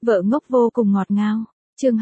Vợ ngốc vô cùng ngọt ngào. Chương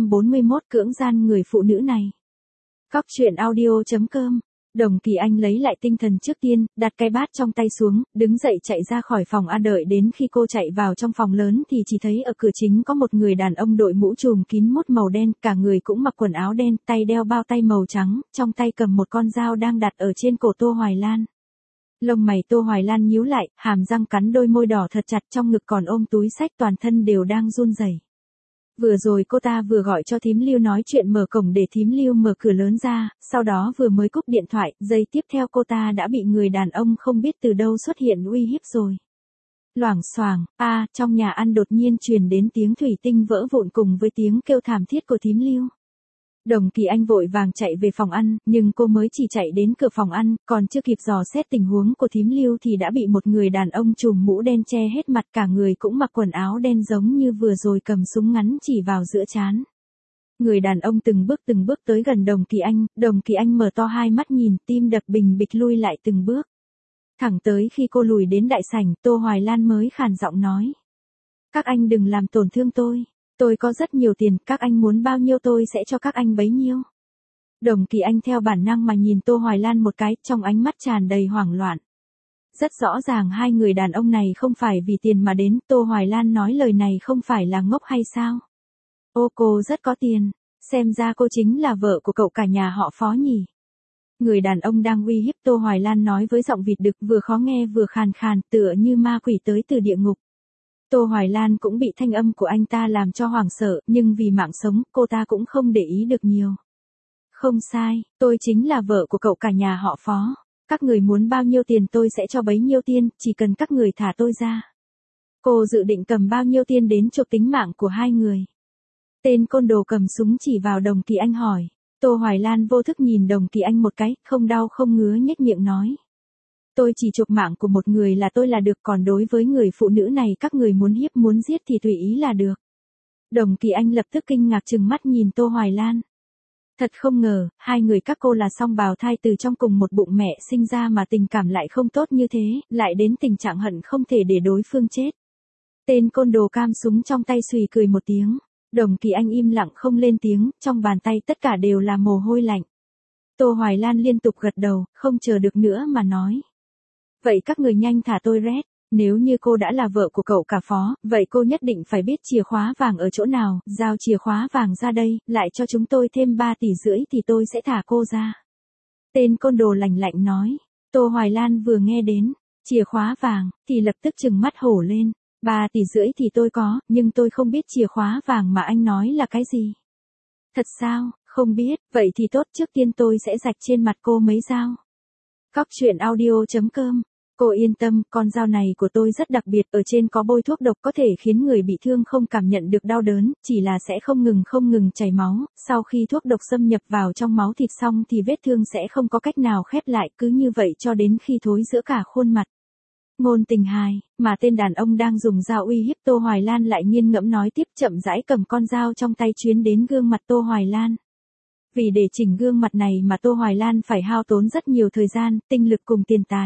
241 cưỡng gian người phụ nữ này. Cóc truyện audio.com. Đồng Kỳ Anh lấy lại tinh thần trước tiên, đặt cái bát trong tay xuống, đứng dậy chạy ra khỏi phòng A. Đợi đến khi cô chạy vào trong phòng lớn thì chỉ thấy ở cửa chính có một người đàn ông đội mũ trùm kín mốt màu đen, cả người cũng mặc quần áo đen, tay đeo bao tay màu trắng, trong tay cầm một con dao đang đặt ở trên cổ Tô Hoài Lan. Lông mày Tô Hoài Lan nhíu lại, hàm răng cắn đôi môi đỏ thật chặt, trong ngực còn ôm túi xách, toàn thân đều đang run rẩy. Vừa rồi cô ta vừa gọi cho thím Lưu nói chuyện mở cổng để thím Lưu mở cửa lớn ra, sau đó vừa mới cúp điện thoại, giây tiếp theo cô ta đã bị người đàn ông không biết từ đâu xuất hiện uy hiếp rồi. Loảng xoảng, trong nhà ăn đột nhiên truyền đến tiếng thủy tinh vỡ vụn cùng với tiếng kêu thảm thiết của thím Lưu. Đồng Kỳ Anh vội vàng chạy về phòng ăn, nhưng cô mới chỉ chạy đến cửa phòng ăn, còn chưa kịp dò xét tình huống của thím Lưu thì đã bị một người đàn ông trùm mũ đen che hết mặt, cả người cũng mặc quần áo đen giống như vừa rồi cầm súng ngắn chỉ vào giữa trán. Người đàn ông từng bước tới gần Đồng Kỳ Anh mở to hai mắt nhìn, tim đập bình bịch lui lại từng bước. Thẳng tới khi cô lùi đến đại sảnh, Tô Hoài Lan mới khàn giọng nói. Các anh đừng làm tổn thương tôi. Tôi có rất nhiều tiền, các anh muốn bao nhiêu tôi sẽ cho các anh bấy nhiêu. Đồng Kỳ Anh theo bản năng mà nhìn Tô Hoài Lan một cái, trong ánh mắt tràn đầy hoảng loạn. Rất rõ ràng hai người đàn ông này không phải vì tiền mà đến, Tô Hoài Lan nói lời này không phải là ngốc hay sao? Ô, cô rất có tiền, xem ra cô chính là vợ của cậu cả nhà họ Phó nhỉ. Người đàn ông đang uy hiếp Tô Hoài Lan nói với giọng vịt đực, vừa khó nghe vừa khàn khàn, tựa như ma quỷ tới từ địa ngục. Tô Hoài Lan cũng bị thanh âm của anh ta làm cho hoảng sợ, nhưng vì mạng sống, cô ta cũng không để ý được nhiều. Không sai, tôi chính là vợ của cậu cả nhà họ Phó. Các người muốn bao nhiêu tiền tôi sẽ cho bấy nhiêu tiền, chỉ cần các người thả tôi ra. Cô dự định cầm bao nhiêu tiền đến chuộc tính mạng của hai người? Tên côn đồ cầm súng chỉ vào Đồng Kỳ Anh hỏi. Tô Hoài Lan vô thức nhìn Đồng Kỳ Anh một cái, không đau không ngứa nhếch miệng nói. Tôi chỉ chuộc mạng của một người là tôi là được, còn đối với người phụ nữ này các người muốn hiếp muốn giết thì tùy ý là được. Đồng Kỳ Anh lập tức kinh ngạc trừng mắt nhìn Tô Hoài Lan. Thật không ngờ, hai người các cô là song bào thai từ trong cùng một bụng mẹ sinh ra mà tình cảm lại không tốt như thế, lại đến tình trạng hận không thể để đối phương chết. Tên côn đồ cam súng trong tay xùy cười một tiếng. Đồng Kỳ Anh im lặng không lên tiếng, trong bàn tay tất cả đều là mồ hôi lạnh. Tô Hoài Lan liên tục gật đầu, không chờ được nữa mà nói. Vậy các người nhanh thả tôi rét, nếu như cô đã là vợ của cậu cả Phó, vậy cô nhất định phải biết chìa khóa vàng ở chỗ nào, giao chìa khóa vàng ra đây, lại cho chúng tôi thêm 3,5 tỷ thì tôi sẽ thả cô ra. Tên côn đồ lạnh lạnh nói. Tô Hoài Lan vừa nghe đến chìa khóa vàng thì lập tức trừng mắt hổ lên. 3,5 tỷ thì tôi có, nhưng tôi không biết chìa khóa vàng mà anh nói là cái gì. Thật sao, không biết, vậy thì tốt, trước tiên tôi sẽ rạch trên mặt cô mấy dao. Cóc truyện audio.com. Cô yên tâm, con dao này của tôi rất đặc biệt, ở trên có bôi thuốc độc có thể khiến người bị thương không cảm nhận được đau đớn, chỉ là sẽ không ngừng chảy máu, sau khi thuốc độc xâm nhập vào trong máu thịt xong thì vết thương sẽ không có cách nào khép lại, cứ như vậy cho đến khi thối rữa cả khuôn mặt. Ngôn tình hài, mà tên đàn ông đang dùng dao uy hiếp Tô Hoài Lan lại nghiền ngẫm nói tiếp, chậm rãi cầm con dao trong tay chuyến đến gương mặt Tô Hoài Lan. Vì để chỉnh gương mặt này mà Tô Hoài Lan phải hao tốn rất nhiều thời gian, tinh lực cùng tiền tài.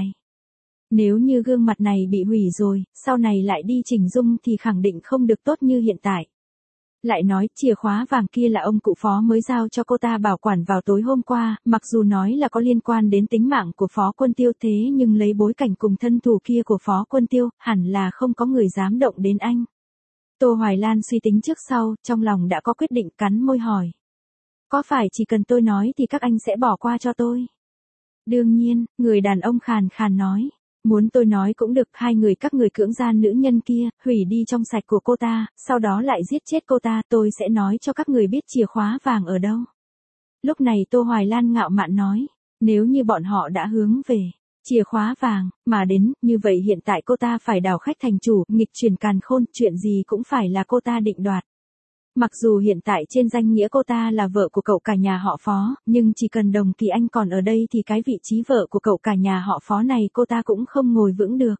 Nếu như gương mặt này bị hủy rồi, sau này lại đi chỉnh dung thì khẳng định không được tốt như hiện tại. Lại nói, chìa khóa vàng kia là ông cụ Phó mới giao cho cô ta bảo quản vào tối hôm qua, mặc dù nói là có liên quan đến tính mạng của Phó Quân Tiêu, thế nhưng lấy bối cảnh cùng thân thủ kia của Phó Quân Tiêu, hẳn là không có người dám động đến anh. Tô Hoài Lan suy tính trước sau, trong lòng đã có quyết định, cắn môi hỏi. Có phải chỉ cần tôi nói thì các anh sẽ bỏ qua cho tôi? Đương nhiên, người đàn ông khàn khàn nói. Muốn tôi nói cũng được, hai người các người cưỡng gian nữ nhân kia, hủy đi trong sạch của cô ta, sau đó lại giết chết cô ta, tôi sẽ nói cho các người biết chìa khóa vàng ở đâu. Lúc này Tô Hoài Lan ngạo mạn nói, nếu như bọn họ đã hướng về chìa khóa vàng mà đến, như vậy hiện tại cô ta phải đảo khách thành chủ, nghịch chuyển càn khôn, chuyện gì cũng phải là cô ta định đoạt. Mặc dù hiện tại trên danh nghĩa cô ta là vợ của cậu cả nhà họ Phó, nhưng chỉ cần Đồng Kỳ Anh còn ở đây thì cái vị trí vợ của cậu cả nhà họ Phó này cô ta cũng không ngồi vững được.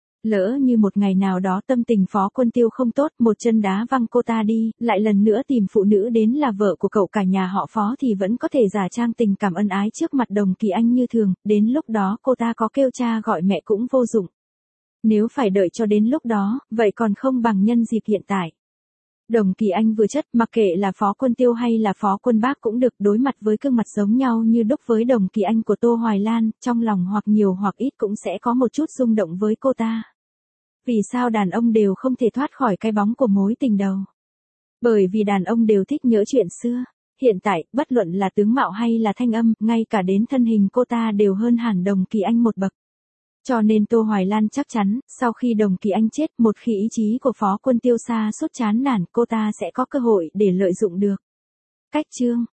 Lỡ như một ngày nào đó tâm tình Phó Quân Tiêu không tốt, một chân đá văng cô ta đi, lại lần nữa tìm phụ nữ đến là vợ của cậu cả nhà họ Phó thì vẫn có thể giả trang tình cảm ân ái trước mặt Đồng Kỳ Anh như thường, đến lúc đó cô ta có kêu cha gọi mẹ cũng vô dụng. Nếu phải đợi cho đến lúc đó, vậy còn không bằng nhân dịp hiện tại. Đồng Kỳ Anh vừa chất, mặc kệ là Phó Quân Tiêu hay là Phó Quân Bác cũng được, đối mặt với gương mặt giống nhau như đúc với Đồng Kỳ Anh của Tô Hoài Lan, trong lòng hoặc nhiều hoặc ít cũng sẽ có một chút rung động với cô ta. Vì sao đàn ông đều không thể thoát khỏi cái bóng của mối tình đầu? Bởi vì đàn ông đều thích nhớ chuyện xưa. Hiện tại, bất luận là tướng mạo hay là thanh âm, ngay cả đến thân hình cô ta đều hơn hẳn Đồng Kỳ Anh một bậc. Cho nên Tô Hoài Lan chắc chắn, sau khi Đồng Kỳ Anh chết, một khi ý chí của Phó Quân Tiêu sa sút chán nản, cô ta sẽ có cơ hội để lợi dụng được. Cách chương